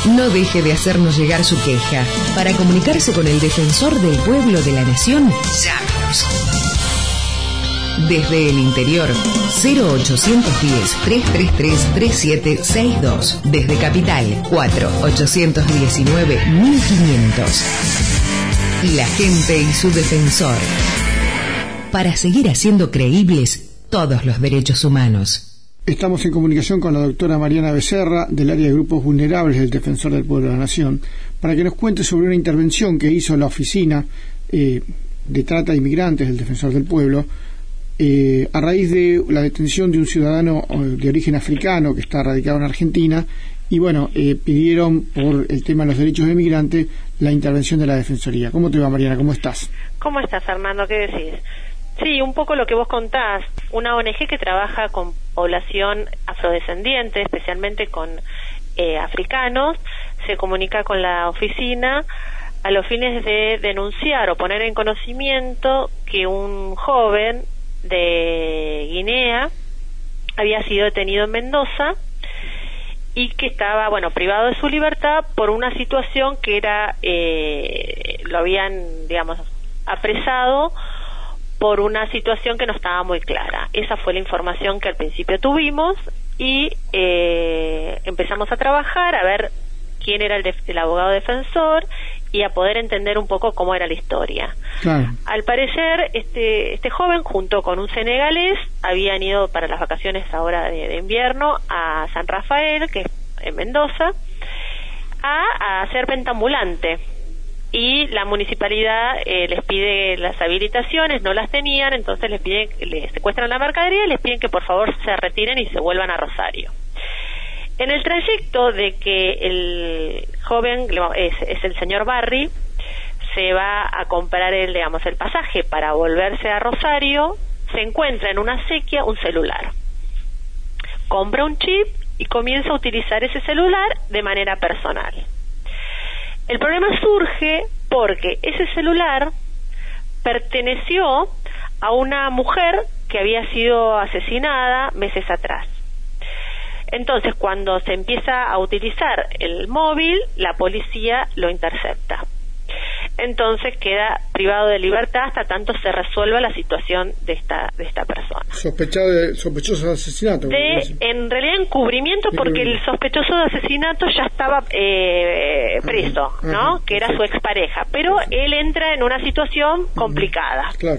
no deje de hacernos llegar su queja. Para comunicarse con el Defensor del Pueblo de la Nación, llámenos. Desde el interior, 0810-333-3762. Desde Capital, 4-819-1500. La gente y su defensor. Para seguir haciendo creíbles todos los derechos humanos. Estamos en comunicación con la doctora Mariana Becerra, del área de grupos vulnerables del Defensor del Pueblo de la Nación, para que nos cuente sobre una intervención que hizo la Oficina de Trata de Inmigrantes del Defensor del Pueblo, a raíz de la detención de un ciudadano de origen africano que está radicado en Argentina, y bueno, pidieron por el tema de los derechos de migrantes la intervención de la Defensoría. ¿Cómo te va, Mariana? ¿Cómo estás? ¿Cómo estás, Armando? ¿Qué decís? Sí, un poco lo que vos contás, una ONG que trabaja con población afrodescendiente, especialmente con africanos, se comunica con la oficina a los fines de denunciar o poner en conocimiento que un joven de Guinea había sido detenido en Mendoza y que estaba, privado de su libertad por una situación que era, lo habían, apresado por una situación que no estaba muy clara. Esa fue la información que al principio tuvimos y empezamos a trabajar, a ver quién era el abogado defensor y a poder entender un poco cómo era la historia. Claro. Al parecer, este joven, junto con un senegalés, habían ido para las vacaciones ahora de invierno a San Rafael, que es en Mendoza, a hacer venta ambulante. Y la municipalidad les pide las habilitaciones, no las tenían, entonces les secuestran la mercadería y les piden que por favor se retiren y se vuelvan a Rosario. En el trayecto de que el joven, es el señor Barry, se va a comprar el pasaje para volverse a Rosario, se encuentra en una acequia un celular. Compra un chip y comienza a utilizar ese celular de manera personal. El problema surge porque ese celular perteneció a una mujer que había sido asesinada meses atrás. Entonces, cuando se empieza a utilizar el móvil, la policía lo intercepta. Entonces queda privado de libertad hasta tanto se resuelva la situación de esta persona. Sospechoso de asesinato. En realidad encubrimiento, porque el sospechoso de asesinato ya estaba preso, ¿no? Que era su expareja, pero él entra en una situación complicada. Claro.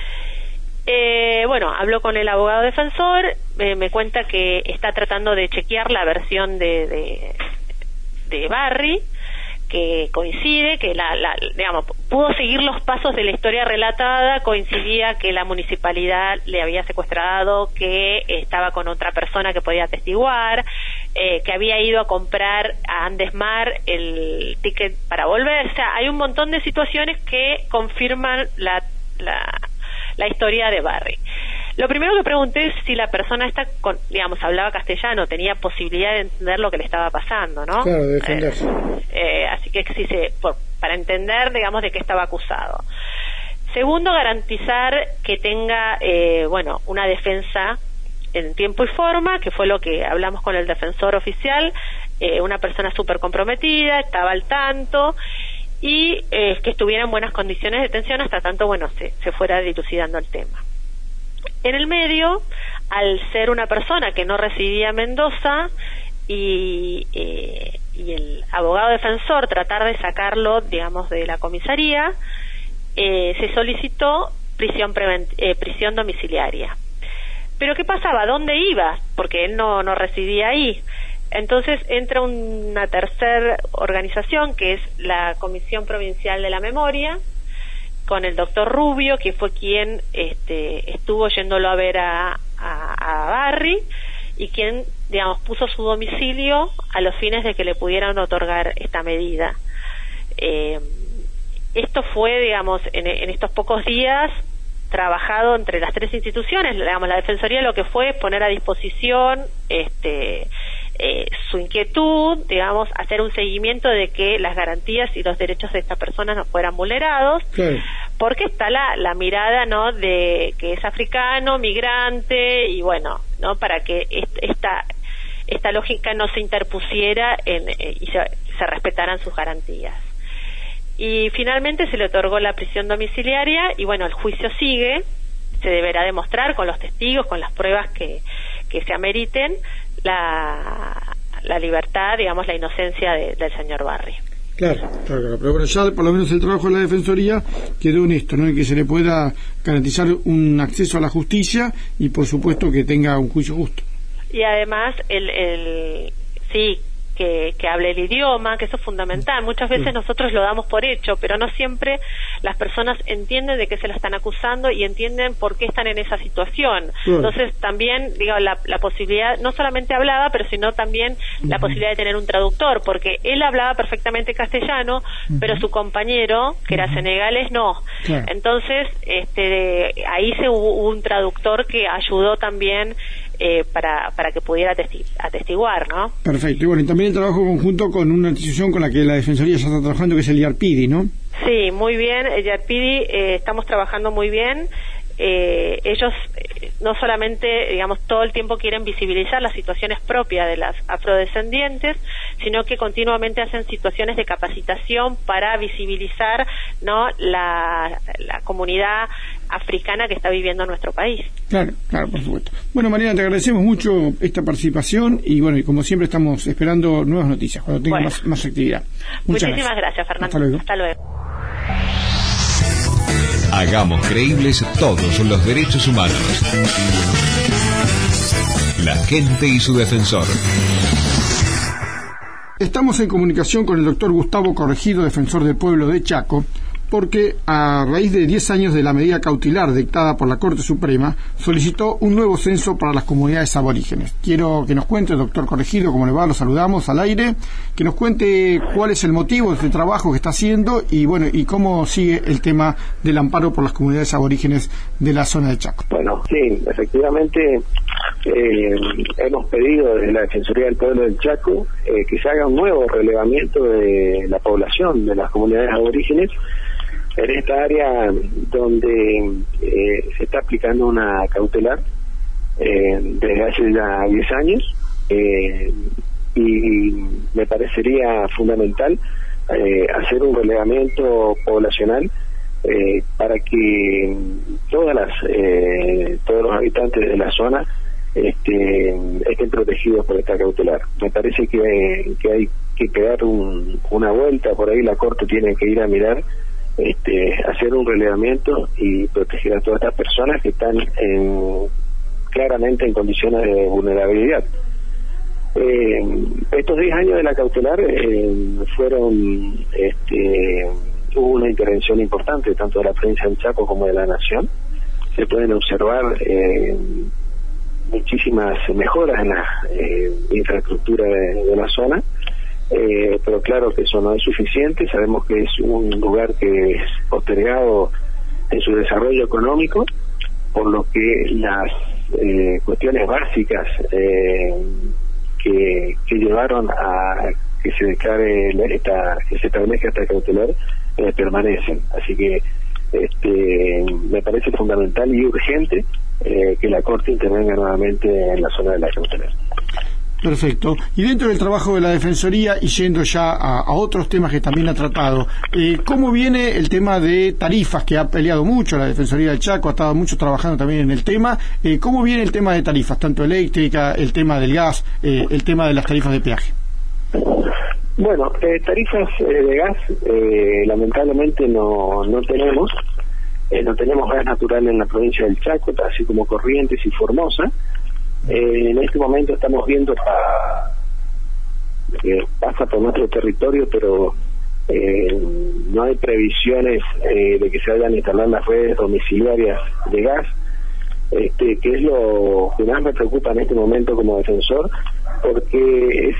Habló con el abogado defensor, me cuenta que está tratando de chequear la versión de Barry, que coincide, que pudo seguir los pasos de la historia relatada, coincidía que la municipalidad le había secuestrado, que estaba con otra persona que podía atestiguar, que había ido a comprar a Andesmar el ticket para volver. O sea, hay un montón de situaciones que confirman la historia de Barry. Lo primero que pregunté es si la persona hablaba castellano, tenía posibilidad de entender lo que le estaba pasando, ¿no? Claro, de defenderse. Así que para entender, de qué estaba acusado. Segundo, garantizar que tenga, una defensa en tiempo y forma, que fue lo que hablamos con el defensor oficial, una persona súper comprometida, estaba al tanto, y que estuviera en buenas condiciones de detención hasta tanto, se fuera dilucidando el tema. En el medio, al ser una persona que no residía en Mendoza y el abogado defensor tratar de sacarlo, de la comisaría, se solicitó prisión domiciliaria. Pero ¿qué pasaba? ¿Dónde iba? Porque él no residía ahí. Entonces entra una tercera organización, que es la Comisión Provincial de la Memoria, con el doctor Rubio, que fue quien estuvo yéndolo a ver a Barry, y quien, puso su domicilio a los fines de que le pudieran otorgar esta medida. Esto fue, en estos pocos días, trabajado entre las tres instituciones. La Defensoría lo que fue es poner a disposición su inquietud, hacer un seguimiento de que las garantías y los derechos de estas personas no fueran vulnerados, claro. Porque está la mirada, ¿no?, de que es africano, migrante, y no, para que esta lógica no se interpusiera y se respetaran sus garantías. Y finalmente se le otorgó la prisión domiciliaria y bueno, el juicio sigue, se deberá demostrar con los testigos, con las pruebas que se ameriten, la libertad, digamos, la inocencia del señor Barry. Claro, pero bueno, ya por lo menos el trabajo de la Defensoría quedó en esto, ¿no? En que se le pueda garantizar un acceso a la justicia y por supuesto que tenga un juicio justo. Y además, sí, que hable el idioma, que eso es fundamental. Muchas veces nosotros lo damos por hecho, pero no siempre las personas entienden de qué se la están acusando y entienden por qué están en esa situación. Entonces también, digo, la posibilidad, no solamente hablaba, pero sino también la posibilidad de tener un traductor, porque él hablaba perfectamente castellano, pero su compañero, que era senegalés, no. Entonces, ahí hubo un traductor que ayudó también para que pudiera atestiguar, ¿no? Perfecto. Y bueno, y también el trabajo conjunto con una institución con la que la Defensoría ya está trabajando, que es el IARPIDI, ¿no? Sí, muy bien. El IARPIDI estamos trabajando muy bien. Ellos no solamente, digamos, todo el tiempo quieren visibilizar las situaciones propias de las afrodescendientes, sino que continuamente hacen situaciones de capacitación para visibilizar, ¿no?, la comunidad africana que está viviendo en nuestro país. Claro, por supuesto. Bueno, Mariana, te agradecemos mucho esta participación y bueno, y como siempre estamos esperando nuevas noticias cuando tenga más actividad. Muchísimas gracias, Fernando. Hasta luego. Hagamos creíbles todos los derechos humanos. La gente y su defensor. Estamos en comunicación con el doctor Gustavo Corregido, defensor del pueblo de Chaco, porque a raíz de 10 años de la medida cautelar dictada por la Corte Suprema, solicitó un nuevo censo para las comunidades aborígenes. Quiero que nos cuente, doctor Corregido, cómo le va, lo saludamos al aire, que nos cuente cuál es el motivo de este trabajo que está haciendo y bueno, y cómo sigue el tema del amparo por las comunidades aborígenes de la zona de Chaco. Bueno, sí, efectivamente hemos pedido desde la Defensoría del Pueblo del Chaco que se haga un nuevo relevamiento de la población de las comunidades aborígenes en esta área donde se está aplicando una cautelar desde hace ya 10 años y me parecería fundamental hacer un relevamiento poblacional para que todos los habitantes de la zona estén protegidos por esta cautelar. Me parece que hay que pegar una vuelta por ahí, la Corte tiene que ir a mirar, hacer un relevamiento y proteger a todas estas personas que están claramente en condiciones de vulnerabilidad. Estos 10 años de la cautelar hubo una intervención importante tanto de la provincia del Chaco como de la Nación. Se pueden observar muchísimas mejoras en la infraestructura de la zona, pero claro que eso no es suficiente. Sabemos que es un lugar que es postergado en su desarrollo económico, por lo que las cuestiones básicas que llevaron a que se declare que se establezca esta cautelar permanecen. Así que me parece fundamental y urgente que la Corte intervenga nuevamente en la zona de la cautelar. Perfecto. Y dentro del trabajo de la Defensoría, y yendo ya a otros temas que también ha tratado, ¿cómo viene el tema de tarifas, que ha peleado mucho la Defensoría del Chaco, ha estado mucho trabajando también en el tema? ¿Cómo viene el tema de tarifas, tanto eléctrica, el tema del gas, el tema de las tarifas de peaje? Bueno, tarifas de gas lamentablemente no tenemos. No tenemos gas natural en la provincia del Chaco, así como Corrientes y Formosa. En este momento estamos viendo pasa por nuestro territorio, pero no hay previsiones de que se vayan a instalar las redes domiciliarias de gas, que es lo que más me preocupa en este momento como defensor, porque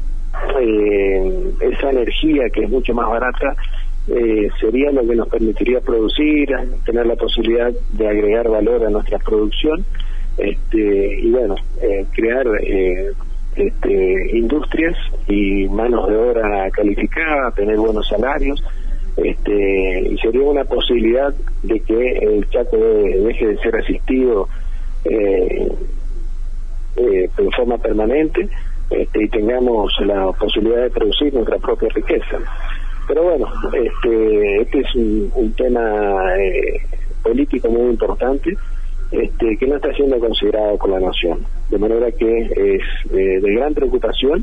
esa energía que es mucho más barata sería lo que nos permitiría producir, tener la posibilidad de agregar valor a nuestra producción, y bueno, crear industrias y manos de obra calificada, tener buenos salarios, y sería una posibilidad de que el Chaco deje de ser asistido en forma permanente, y tengamos la posibilidad de producir nuestra propia riqueza. Pero bueno, este es un tema político muy importante, que no está siendo considerado por la nación, de manera que es de gran preocupación,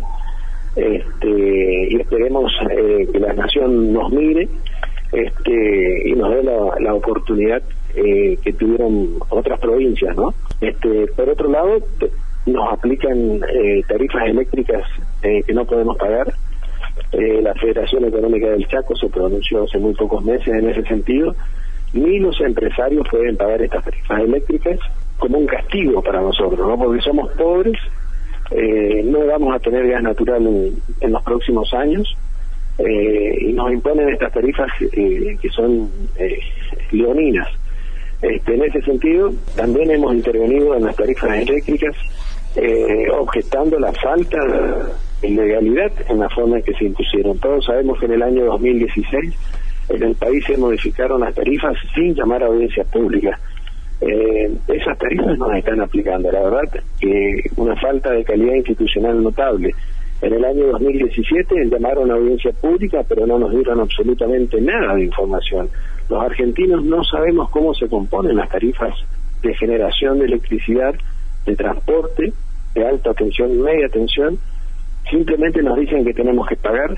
y esperemos que la nación nos mire y nos dé la oportunidad que tuvieron otras provincias, ¿no? Por otro lado, nos aplican tarifas eléctricas que no podemos pagar. La Federación Económica del Chaco se pronunció hace muy pocos meses en ese sentido. Ni los empresarios pueden pagar estas tarifas eléctricas como un castigo para nosotros, ¿no? Porque somos pobres, no vamos a tener gas natural en los próximos años, y nos imponen estas tarifas que son leoninas. En ese sentido, también hemos intervenido en las tarifas eléctricas, objetando la falta de legalidad en la forma en que se impusieron. Todos sabemos que en el año 2016 en el país se modificaron las tarifas sin llamar a audiencia pública. Esas tarifas no se están aplicando, la verdad, una falta de calidad institucional notable. En el año 2017 llamaron a audiencia pública, pero no nos dieron absolutamente nada de información. Los argentinos no sabemos cómo se componen las tarifas de generación de electricidad, de transporte, de alta tensión y media tensión. Simplemente nos dicen que tenemos que pagar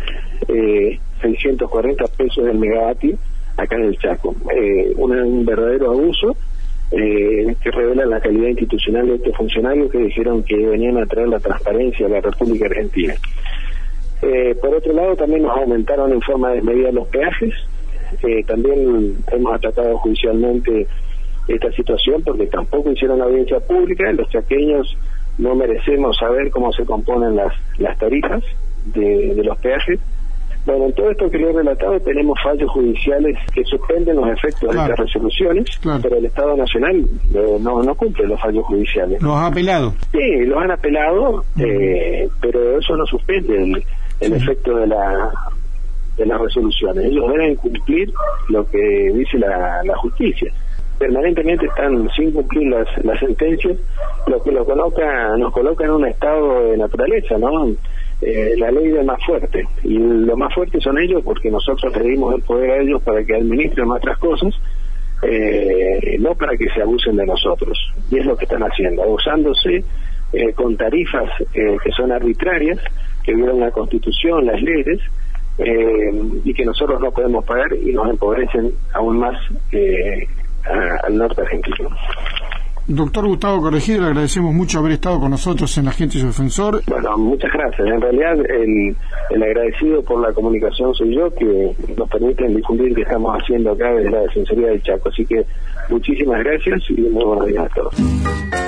640 pesos del megavatio acá en el Chaco. Un verdadero abuso que revela la calidad institucional de estos funcionarios que dijeron que venían a traer la transparencia a la República Argentina. Por otro lado, también nos aumentaron en forma desmedida los peajes. También hemos atacado judicialmente esta situación porque tampoco hicieron audiencia pública. Los chaqueños no merecemos saber cómo se componen las tarifas de los peajes. Bueno, en todo esto que le he relatado tenemos fallos judiciales que suspenden los efectos de estas resoluciones, pero el Estado Nacional no cumple los fallos judiciales. ¿Los ha apelado? Sí, los han apelado, pero eso no suspende el efecto de las resoluciones. Ellos deben cumplir lo que dice la justicia. Permanentemente están sin cumplir las sentencias, lo que nos coloca en un estado de naturaleza, ¿no? La ley del más fuerte, y lo más fuerte son ellos porque nosotros le dimos el poder a ellos para que administren nuestras cosas, no para que se abusen de nosotros, y es lo que están haciendo, abusándose con tarifas que son arbitrarias, que violan la Constitución, las leyes, y que nosotros no podemos pagar y nos empobrecen aún más al norte argentino. Doctor Gustavo Corregidora, le agradecemos mucho haber estado con nosotros en La Gente y su Defensor. Bueno, muchas gracias. En realidad, el agradecido por la comunicación soy yo, que nos permiten difundir lo que estamos haciendo acá desde la Defensoría del Chaco. Así que muchísimas gracias y muy buenos días a todos.